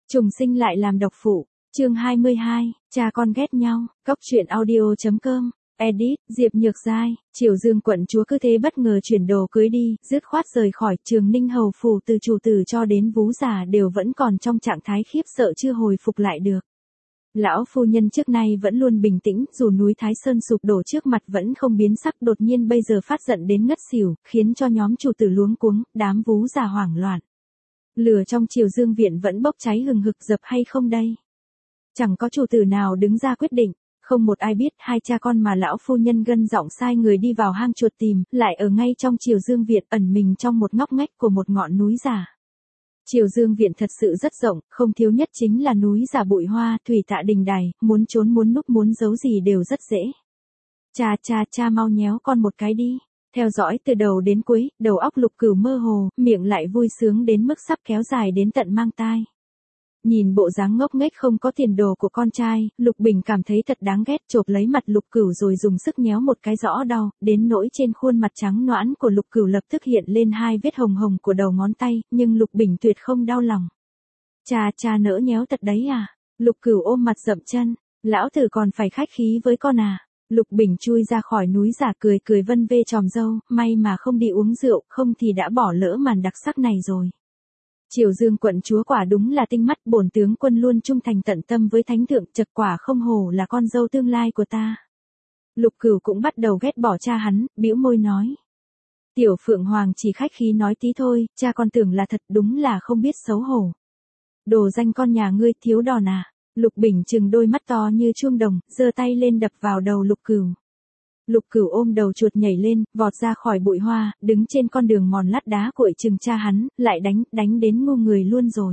Trùng sinh lại làm độc phụ, chương 22, cha con ghét nhau, cóc truyện audio.com, edit, Diệp Nhược Giai, Triều Dương quận chúa cứ thế bất ngờ chuyển đồ cưới đi, dứt khoát rời khỏi Trường Ninh hầu phủ từ chủ tử cho đến vú già đều vẫn còn trong trạng thái khiếp sợ chưa hồi phục lại được. Lão phu nhân trước nay vẫn luôn bình tĩnh, dù núi Thái Sơn sụp đổ trước mặt vẫn không biến sắc, đột nhiên bây giờ phát giận đến ngất xỉu, khiến cho nhóm chủ tử luống cuống, đám vú già hoảng loạn. Lửa trong Triều Dương viện vẫn bốc cháy hừng hực, dập hay không đây? Chẳng có chủ tử nào đứng ra quyết định, không một ai biết hai cha con mà lão phu nhân gân giọng sai người đi vào hang chuột tìm, lại ở ngay trong Triều Dương viện, ẩn mình trong một ngóc ngách của một ngọn núi giả. Triều Dương viện thật sự rất rộng, không thiếu nhất chính là núi giả bụi hoa, thủy tạ đình đài, muốn trốn muốn núp muốn giấu gì đều rất dễ. Cha mau nhéo con một cái đi. Theo dõi từ đầu đến cuối, đầu óc Lục Cửu mơ hồ, miệng lại vui sướng đến mức sắp kéo dài đến tận mang tai. Nhìn bộ dáng ngốc nghếch không có tiền đồ của con trai, Lục Bình cảm thấy thật đáng ghét, chộp lấy mặt Lục Cửu rồi dùng sức nhéo một cái rõ đau, đến nỗi trên khuôn mặt trắng nõn của Lục Cửu lập tức hiện lên hai vết hồng hồng của đầu ngón tay, nhưng Lục Bình tuyệt không đau lòng. Cha nỡ nhéo thật đấy à? Lục Cửu ôm mặt dậm chân, lão tử còn phải khách khí với con à? Lục Bình chui ra khỏi núi giả cười vân vê tròm râu, may mà không đi uống rượu, không thì đã bỏ lỡ màn đặc sắc này rồi. Triều Dương quận chúa quả đúng là tinh mắt, bổn tướng quân luôn trung thành tận tâm với thánh thượng, chật quả không hổ là con dâu tương lai của ta. Lục Cửu cũng bắt đầu ghét bỏ cha hắn, bĩu môi nói. Tiểu Phượng Hoàng chỉ khách khí nói tí thôi, cha con tưởng là thật, đúng là không biết xấu hổ. Đồ danh con nhà ngươi thiếu đòn à? Lục Bình trừng đôi mắt to như chuông đồng, giơ tay lên đập vào đầu Lục Cửu. Lục Cửu ôm đầu chuột nhảy lên, vọt ra khỏi bụi hoa, đứng trên con đường mòn lát đá cuội chừng cha hắn, lại đánh đến ngu người luôn rồi.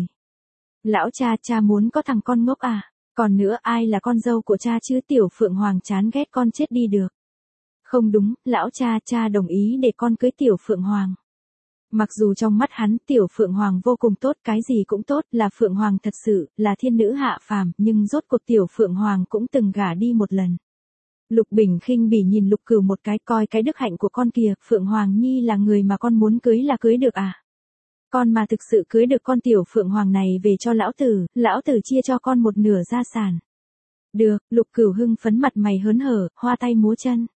Lão cha muốn có thằng con ngốc à? Còn nữa ai là con dâu của cha chứ? Tiểu Phượng Hoàng chán ghét con chết đi được. Không đúng, lão cha đồng ý để con cưới Tiểu Phượng Hoàng. Mặc dù trong mắt hắn Tiểu Phượng Hoàng vô cùng tốt, cái gì cũng tốt, là Phượng Hoàng thật sự, là thiên nữ hạ phàm, nhưng rốt cuộc Tiểu Phượng Hoàng cũng từng gả đi một lần. Lục Bình khinh bỉ nhìn Lục Cửu một cái, coi cái đức hạnh của con kìa, Phượng Hoàng Nhi là người mà con muốn cưới là cưới được à? Con mà thực sự cưới được con Tiểu Phượng Hoàng này về cho lão tử chia cho con một nửa gia sản. Được, Lục Cửu hưng phấn mặt mày hớn hở, hoa tay múa chân.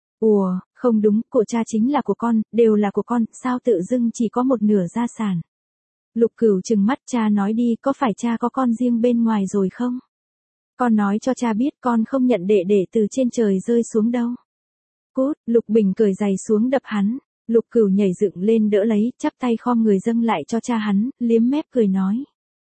Ủa, không đúng, của cha chính là của con, đều là của con, sao tự dưng chỉ có một nửa gia sản? Lục Cửu trừng mắt, cha nói đi, có phải cha có con riêng bên ngoài rồi không? Con nói cho cha biết con không nhận đệ từ trên trời rơi xuống đâu. Cút, Lục Bình cởi giày xuống đập hắn. Lục Cửu nhảy dựng lên đỡ lấy, chắp tay khom người dâng lại cho cha hắn, liếm mép cười nói.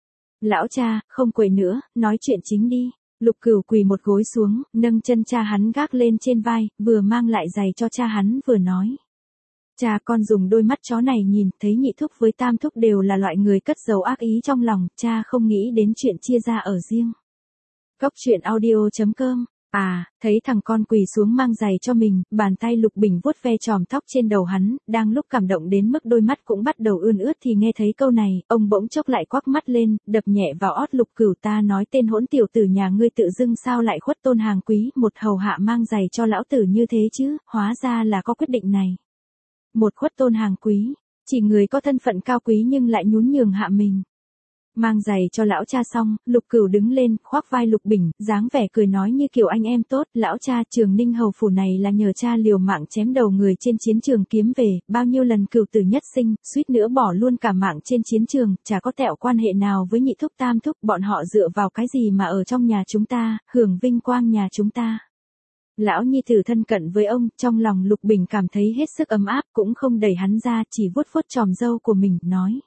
Lão cha, không quậy nữa, nói chuyện chính đi. Lục Cửu quỳ một gối xuống, nâng chân cha hắn gác lên trên vai, vừa mang lại giày cho cha hắn vừa nói. Cha con dùng đôi mắt chó này nhìn, thấy nhị thúc với tam thúc đều là loại người cất giấu ác ý trong lòng, cha không nghĩ đến chuyện chia ra ở riêng. Cóc truyện audio.com, thấy thằng con quỳ xuống mang giày cho mình, bàn tay Lục Bình vuốt ve chòm tóc trên đầu hắn, đang lúc cảm động đến mức đôi mắt cũng bắt đầu ươn ướt thì nghe thấy câu này, ông bỗng chốc lại quắc mắt lên, đập nhẹ vào ót Lục Cửu. Ta nói tên hỗn tiểu tử nhà ngươi tự dưng sao lại khuất tôn hàng quý, một hầu hạ mang giày cho lão tử như thế chứ, hóa ra là có quyết định này. Một khuất tôn hàng quý, chỉ người có thân phận cao quý nhưng lại nhún nhường hạ mình. Mang giày cho lão cha xong, Lục Cửu đứng lên, khoác vai Lục Bình, dáng vẻ cười nói như kiểu anh em tốt, lão cha, Trường Ninh hầu phủ này là nhờ cha liều mạng chém đầu người trên chiến trường kiếm về, bao nhiêu lần cửu tử nhất sinh, suýt nữa bỏ luôn cả mạng trên chiến trường, chả có tẹo quan hệ nào với nhị thúc tam thúc, bọn họ dựa vào cái gì mà ở trong nhà chúng ta, hưởng vinh quang nhà chúng ta. Lão nhi tử thân cận với ông, trong lòng Lục Bình cảm thấy hết sức ấm áp, cũng không đẩy hắn ra, chỉ vuốt tròm râu của mình, nói.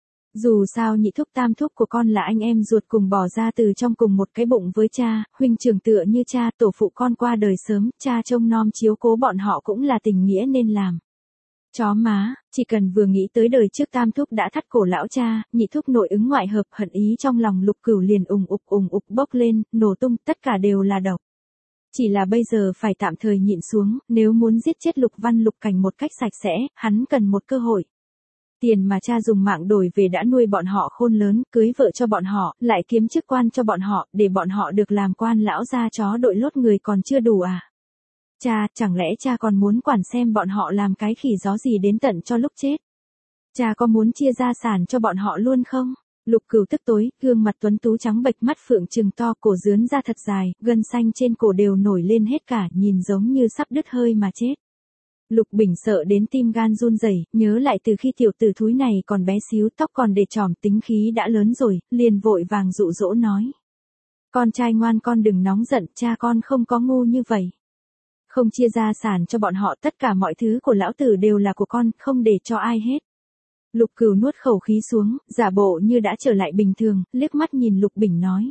Dù sao nhị thúc tam thúc của con là anh em ruột cùng bỏ ra từ trong cùng một cái bụng với cha, huynh trưởng tựa như cha, tổ phụ con qua đời sớm, cha trông nom chiếu cố bọn họ cũng là tình nghĩa nên làm. Chó má, chỉ cần vừa nghĩ tới đời trước tam thúc đã thắt cổ lão cha, nhị thúc nội ứng ngoại hợp, hận ý trong lòng Lục Cửu liền ùng ục bốc lên, nổ tung, tất cả đều là độc. Chỉ là bây giờ phải tạm thời nhịn xuống, nếu muốn giết chết Lục Văn Lục Cảnh một cách sạch sẽ, hắn cần một cơ hội. Tiền mà cha dùng mạng đổi về đã nuôi bọn họ khôn lớn, cưới vợ cho bọn họ, lại kiếm chức quan cho bọn họ, để bọn họ được làm quan lão gia chó đội lốt người còn chưa đủ à? Cha, chẳng lẽ cha còn muốn quản xem bọn họ làm cái khỉ gió gì đến tận cho lúc chết? Cha có muốn chia gia sản cho bọn họ luôn không? Lục Cửu tức tối, gương mặt tuấn tú trắng bệch, mắt phượng trừng to, cổ rướn ra thật dài, gân xanh trên cổ đều nổi lên hết cả, nhìn giống như sắp đứt hơi mà chết. Lục Bình sợ đến tim gan run rẩy, nhớ lại từ khi tiểu tử thúi này còn bé xíu, tóc còn để trỏm, tính khí đã lớn rồi, liền vội vàng dụ dỗ nói. Con trai ngoan, con đừng nóng giận, cha con không có ngu như vậy. Không chia gia sản cho bọn họ, tất cả mọi thứ của lão tử đều là của con, không để cho ai hết. Lục Cửu nuốt khẩu khí xuống, giả bộ như đã trở lại bình thường, liếc mắt nhìn Lục Bình nói.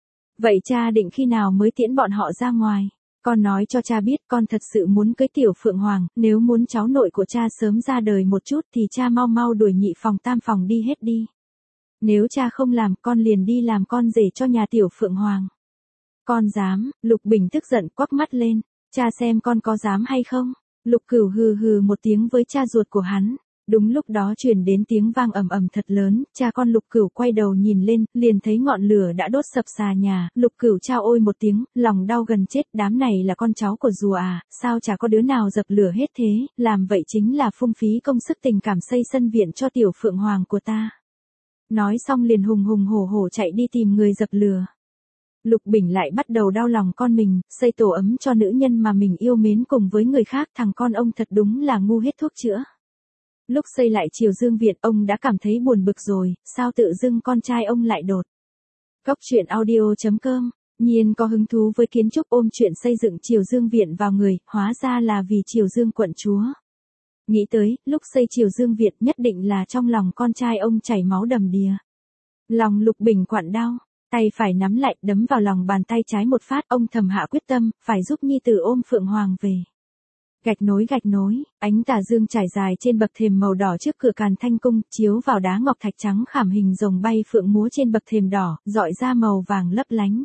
Vậy cha định khi nào mới tiễn bọn họ ra ngoài? Con nói cho cha biết con thật sự muốn cưới tiểu Phượng Hoàng, nếu muốn cháu nội của cha sớm ra đời một chút thì cha mau mau đuổi nhị phòng tam phòng đi hết đi. Nếu cha không làm, con liền đi làm con rể cho nhà tiểu Phượng Hoàng. Con dám? Lục Bình tức giận quắc mắt lên, cha xem con có dám hay không? Lục Cửu hừ hừ một tiếng với cha ruột của hắn. Đúng lúc đó truyền đến tiếng vang ầm ầm thật lớn, cha con Lục Cửu quay đầu nhìn lên, liền thấy ngọn lửa đã đốt sập xà nhà, Lục Cửu chao ôi một tiếng, lòng đau gần chết, đám này là con cháu của rùa à, sao chả có đứa nào dập lửa hết thế, làm vậy chính là phung phí công sức tình cảm xây sân viện cho tiểu Phượng Hoàng của ta. Nói xong liền hùng hùng hổ hổ chạy đi tìm người dập lửa. Lục Bình lại bắt đầu đau lòng con mình, xây tổ ấm cho nữ nhân mà mình yêu mến cùng với người khác, thằng con ông thật đúng là ngu hết thuốc chữa. Lúc xây lại Triều Dương Viện, ông đã cảm thấy buồn bực rồi, sao tự dưng con trai ông lại đột. Cốc truyện audio.com, Nhiên có hứng thú với kiến trúc, ôm chuyện xây dựng Triều Dương Viện vào người, hóa ra là vì Triều Dương quận chúa. Nghĩ tới, lúc xây Triều Dương Viện nhất định là trong lòng con trai ông chảy máu đầm đìa. Lòng Lục Bình quặn đau, tay phải nắm lại, đấm vào lòng bàn tay trái một phát, ông thầm hạ quyết tâm, phải giúp nhi tử ôm Phượng Hoàng về. Gạch nối, ánh tà dương trải dài trên bậc thềm màu đỏ trước cửa Càn Thanh Cung, chiếu vào đá ngọc thạch trắng khảm hình rồng bay phượng múa trên bậc thềm đỏ, rọi ra màu vàng lấp lánh.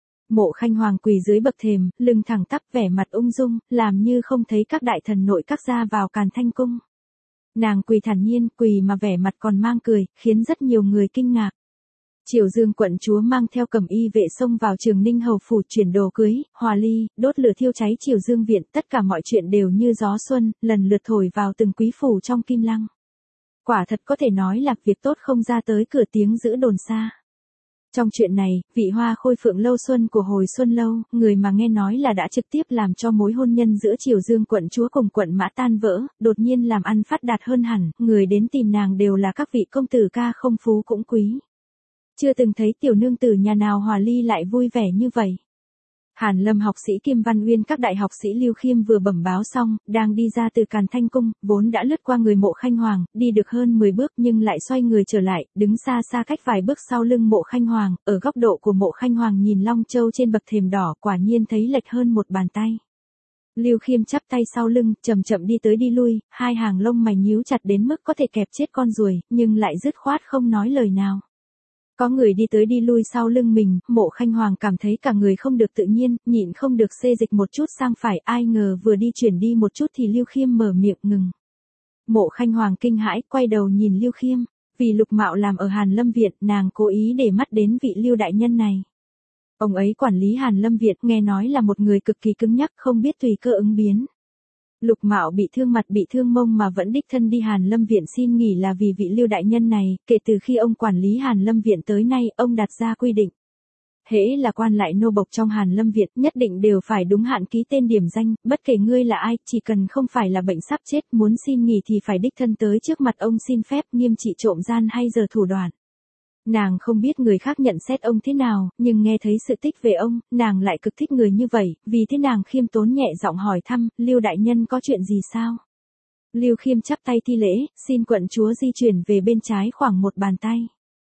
Mộ Khanh Hoàng quỳ dưới bậc thềm, lưng thẳng tắp, vẻ mặt ung dung, làm như không thấy các đại thần nội các ra vào Càn Thanh Cung. Nàng quỳ thản nhiên, quỳ mà vẻ mặt còn mang cười, khiến rất nhiều người kinh ngạc. Triều Dương quận chúa mang theo cẩm y vệ xông vào Trường Ninh hầu phủ, chuyển đồ cưới, hòa ly, đốt lửa thiêu cháy Triều Dương Viện, tất cả mọi chuyện đều như gió xuân, lần lượt thổi vào từng quý phủ trong Kim Lăng. Quả thật có thể nói là việc tốt không ra tới cửa, tiếng giữ đồn xa. Trong chuyện này, vị hoa khôi Phượng Lâu Xuân của hồi Xuân Lâu, người mà nghe nói là đã trực tiếp làm cho mối hôn nhân giữa Triều Dương quận chúa cùng quận Mã tan vỡ, đột nhiên làm ăn phát đạt hơn hẳn, người đến tìm nàng đều là các vị công tử ca không phú cũng quý. Chưa từng thấy tiểu nương tử nhà nào hòa ly lại vui vẻ như vậy. Hàn Lâm học sĩ Kim Văn Uyên, các đại học sĩ Lưu Khiêm vừa bẩm báo xong, đang đi ra từ Càn Thanh Cung, vốn đã lướt qua người Mộ Khanh Hoàng, đi được hơn 10 bước nhưng lại xoay người trở lại, đứng xa xa cách vài bước sau lưng Mộ Khanh Hoàng, ở góc độ của Mộ Khanh Hoàng nhìn Long Châu trên bậc thềm đỏ, quả nhiên thấy lệch hơn một bàn tay. Lưu Khiêm chắp tay sau lưng, chậm chậm đi tới đi lui, hai hàng lông mày nhíu chặt đến mức có thể kẹp chết con ruồi, nhưng lại dứt khoát không nói lời nào. Có người đi tới đi lui sau lưng mình, Mộ Khanh Hoàng cảm thấy cả người không được tự nhiên, nhịn không được xê dịch một chút sang phải, ai ngờ vừa đi chuyển đi một chút thì Lưu Khiêm mở miệng ngừng. Mộ Khanh Hoàng kinh hãi, quay đầu nhìn Lưu Khiêm, vì Lục Mạo làm ở Hàn Lâm Viện, nàng cố ý để mắt đến vị Lưu đại nhân này. Ông ấy quản lý Hàn Lâm Viện, nghe nói là một người cực kỳ cứng nhắc, không biết tùy cơ ứng biến. Lục Mạo bị thương mặt bị thương mông mà vẫn đích thân đi Hàn Lâm Viện xin nghỉ là vì vị Lưu đại nhân này, kể từ khi ông quản lý Hàn Lâm Viện tới nay, ông đặt ra quy định. Hễ là quan lại nô bộc trong Hàn Lâm Viện, nhất định đều phải đúng hạn ký tên điểm danh, bất kể ngươi là ai, chỉ cần không phải là bệnh sắp chết, muốn xin nghỉ thì phải đích thân tới trước mặt ông xin phép, nghiêm trị trộm gian hay giờ thủ đoạn. Nàng không biết người khác nhận xét ông thế nào, nhưng nghe thấy sự tích về ông, nàng lại cực thích người như vậy, vì thế nàng khiêm tốn nhẹ giọng hỏi thăm, Lưu đại nhân có chuyện gì sao? Lưu Khiêm chắp tay thi lễ, xin quận chúa di chuyển về bên trái khoảng một bàn tay.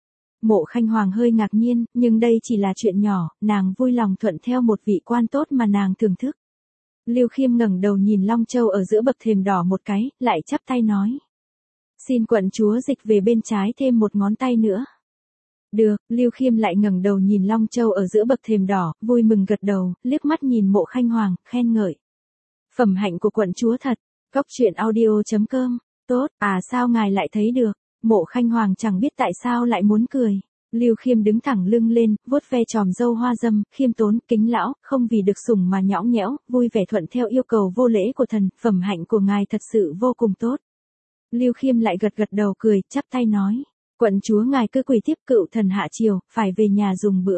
Mộ Khanh Hoàng hơi ngạc nhiên, nhưng đây chỉ là chuyện nhỏ, nàng vui lòng thuận theo một vị quan tốt mà nàng thưởng thức. Lưu Khiêm ngẩng đầu nhìn Long Châu ở giữa bậc thềm đỏ một cái, lại chắp tay nói. Xin quận chúa dịch về bên trái thêm một ngón tay nữa. Được, Lưu Khiêm lại ngẩng đầu nhìn Long Châu ở giữa bậc thềm đỏ, vui mừng gật đầu, liếc mắt nhìn Mộ Khanh Hoàng, khen ngợi. Phẩm hạnh của quận chúa thật. Cốc truyện audio.com. Tốt, à sao ngài lại thấy được? Mộ Khanh Hoàng chẳng biết tại sao lại muốn cười. Lưu Khiêm đứng thẳng lưng lên, vuốt ve chòm râu hoa dâm, khiêm tốn, kính lão, không vì được sủng mà nhõng nhẽo, vui vẻ thuận theo yêu cầu vô lễ của thần, phẩm hạnh của ngài thật sự vô cùng tốt. Lưu Khiêm lại gật gật đầu cười, chắp tay nói. Quận chúa ngài cứ quỳ tiếp, cựu thần hạ triều, phải về nhà dùng bữa.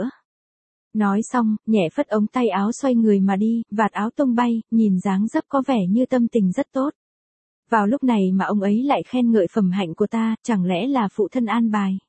Nói xong, nhẹ phất ống tay áo xoay người mà đi, vạt áo tung bay, nhìn dáng dấp có vẻ như tâm tình rất tốt. Vào lúc này mà ông ấy lại khen ngợi phẩm hạnh của ta, chẳng lẽ là phụ thân an bài.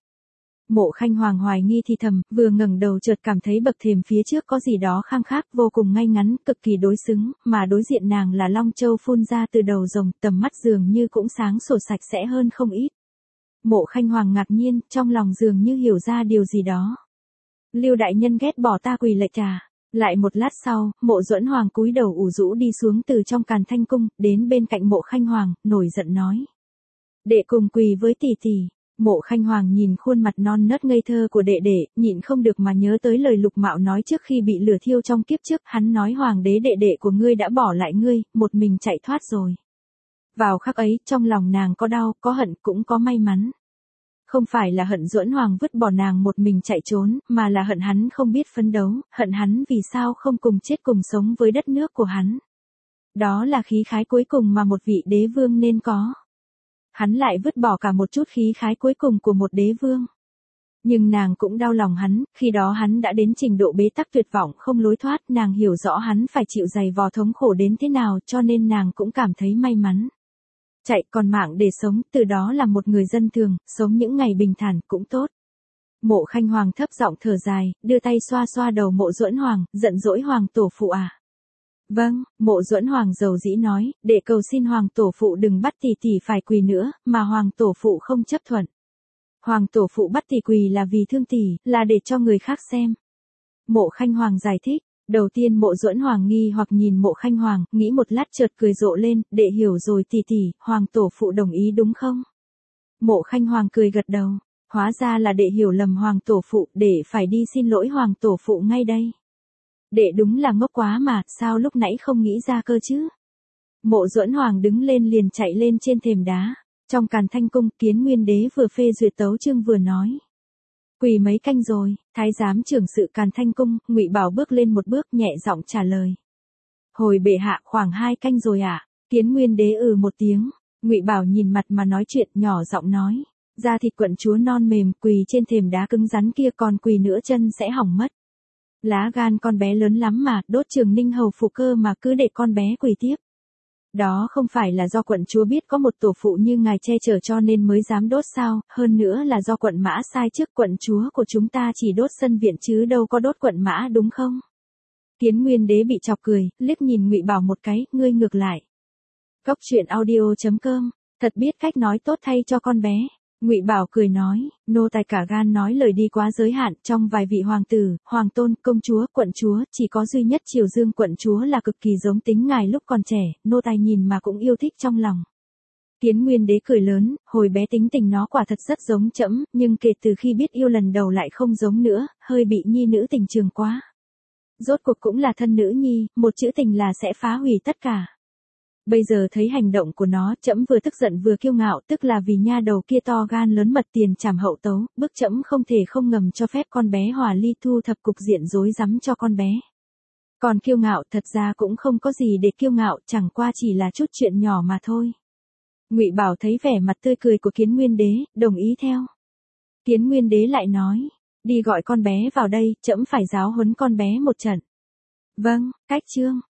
Mộ Khanh Hoàng hoài nghi thì thầm, vừa ngẩng đầu chợt cảm thấy bậc thềm phía trước có gì đó khang khác, vô cùng ngay ngắn, cực kỳ đối xứng, mà đối diện nàng là long châu phun ra từ đầu rồng, tầm mắt dường như cũng sáng sủa sạch sẽ hơn không ít. Mộ Khanh Hoàng ngạc nhiên, trong lòng dường như hiểu ra điều gì đó. Lưu đại nhân ghét bỏ ta quỳ lạy trà. Lại một lát sau, Mộ Duẫn Hoàng cúi đầu ủ rũ đi xuống từ trong Càn Thanh cung, đến bên cạnh Mộ Khanh Hoàng, nổi giận nói: "Đệ cùng quỳ với tỷ tỷ." Mộ Khanh Hoàng nhìn khuôn mặt non nớt ngây thơ của đệ đệ, nhịn không được mà nhớ tới lời Lục Mạo nói trước khi bị lửa thiêu trong kiếp trước, hắn nói hoàng đế đệ đệ của ngươi đã bỏ lại ngươi, một mình chạy thoát rồi. Vào khắc ấy, trong lòng nàng có đau, có hận, cũng có may mắn. Không phải là hận Duẫn Hoàng vứt bỏ nàng một mình chạy trốn, mà là hận hắn không biết phấn đấu, hận hắn vì sao không cùng chết cùng sống với đất nước của hắn. Đó là khí khái cuối cùng mà một vị đế vương nên có. Hắn lại vứt bỏ cả một chút khí khái cuối cùng của một đế vương. Nhưng nàng cũng đau lòng hắn, khi đó hắn đã đến trình độ bế tắc tuyệt vọng không lối thoát, nàng hiểu rõ hắn phải chịu dày vò thống khổ đến thế nào, cho nên nàng cũng cảm thấy may mắn. Chạy còn mạng để sống, từ đó là một người dân thường, sống những ngày bình thản cũng tốt. Mộ Khanh Hoàng thấp giọng thở dài, đưa tay xoa xoa đầu Mộ Duẫn Hoàng, giận dỗi Hoàng tổ phụ à. Vâng, Mộ Duẫn Hoàng dầu dĩ nói, để cầu xin Hoàng tổ phụ đừng bắt tỷ tỷ phải quỳ nữa, mà Hoàng tổ phụ không chấp thuận. Hoàng tổ phụ bắt tỷ quỳ là vì thương tỷ, là để cho người khác xem. Mộ Khanh Hoàng giải thích. Đầu tiên Mộ Duẫn Hoàng nghi hoặc nhìn Mộ Khanh Hoàng, nghĩ một lát chợt cười rộ lên, đệ hiểu rồi tỷ tỷ, Hoàng tổ phụ đồng ý đúng không? Mộ Khanh Hoàng cười gật đầu, hóa ra là đệ hiểu lầm Hoàng tổ phụ, đệ phải đi xin lỗi Hoàng tổ phụ ngay đây. Đệ đúng là ngốc quá mà, sao lúc nãy không nghĩ ra cơ chứ? Mộ Duẫn Hoàng đứng lên liền chạy lên trên thềm đá. Trong Càn Thanh cung, Kiến Nguyên đế vừa phê duyệt tấu chương vừa nói: "Quỳ mấy canh rồi?" Thái giám trưởng sự Càn Thanh cung, Ngụy Bảo bước lên một bước, nhẹ giọng trả lời: "Hồi bệ hạ, khoảng 2 canh rồi ạ." Kiến Nguyên đế một tiếng. Ngụy Bảo nhìn mặt mà nói chuyện, nhỏ giọng nói: "Da thịt quận chúa non mềm, quỳ trên thềm đá cứng rắn kia, còn quỳ nữa chân sẽ hỏng mất. Lá gan con bé lớn lắm mà, đốt Trường Ninh hầu phụ cơ mà cứ để con bé quỳ tiếp. Đó không phải là do quận chúa biết có một tổ phụ như ngài che chở cho nên mới dám đốt sao, hơn nữa là do quận mã sai trước, quận chúa của chúng ta chỉ đốt sân viện chứ đâu có đốt quận mã đúng không?" Kiến Nguyên đế bị chọc cười, liếc nhìn Ngụy Bảo một cái, ngươi ngược lại. Cốc truyện audio.com, thật biết cách nói tốt thay cho con bé. Ngụy Bảo cười nói, nô tài cả gan nói lời đi quá giới hạn, trong vài vị hoàng tử, hoàng tôn, công chúa, quận chúa, chỉ có duy nhất Triều Dương quận chúa là cực kỳ giống tính ngài lúc còn trẻ, nô tài nhìn mà cũng yêu thích trong lòng. Kiến Nguyên đế cười lớn, hồi bé tính tình nó quả thật rất giống trẫm, nhưng kể từ khi biết yêu lần đầu lại không giống nữa, hơi bị nhi nữ tình trường quá. Rốt cuộc cũng là thân nữ nhi, một chữ tình là sẽ phá hủy tất cả. Bây giờ thấy hành động của nó, trẫm vừa tức giận vừa kiêu ngạo, tức là vì nha đầu kia to gan lớn mật tiền trảm hậu tấu, bức trẫm không thể không ngầm cho phép con bé Hòa Ly thu thập cục diện rối rắm cho con bé. Còn kiêu ngạo thật ra cũng không có gì để kiêu ngạo, chẳng qua chỉ là chút chuyện nhỏ mà thôi. Ngụy Bảo thấy vẻ mặt tươi cười của Kiến Nguyên đế, đồng ý theo. Kiến Nguyên đế lại nói, đi gọi con bé vào đây, trẫm phải giáo huấn con bé một trận. Vâng, cách chương.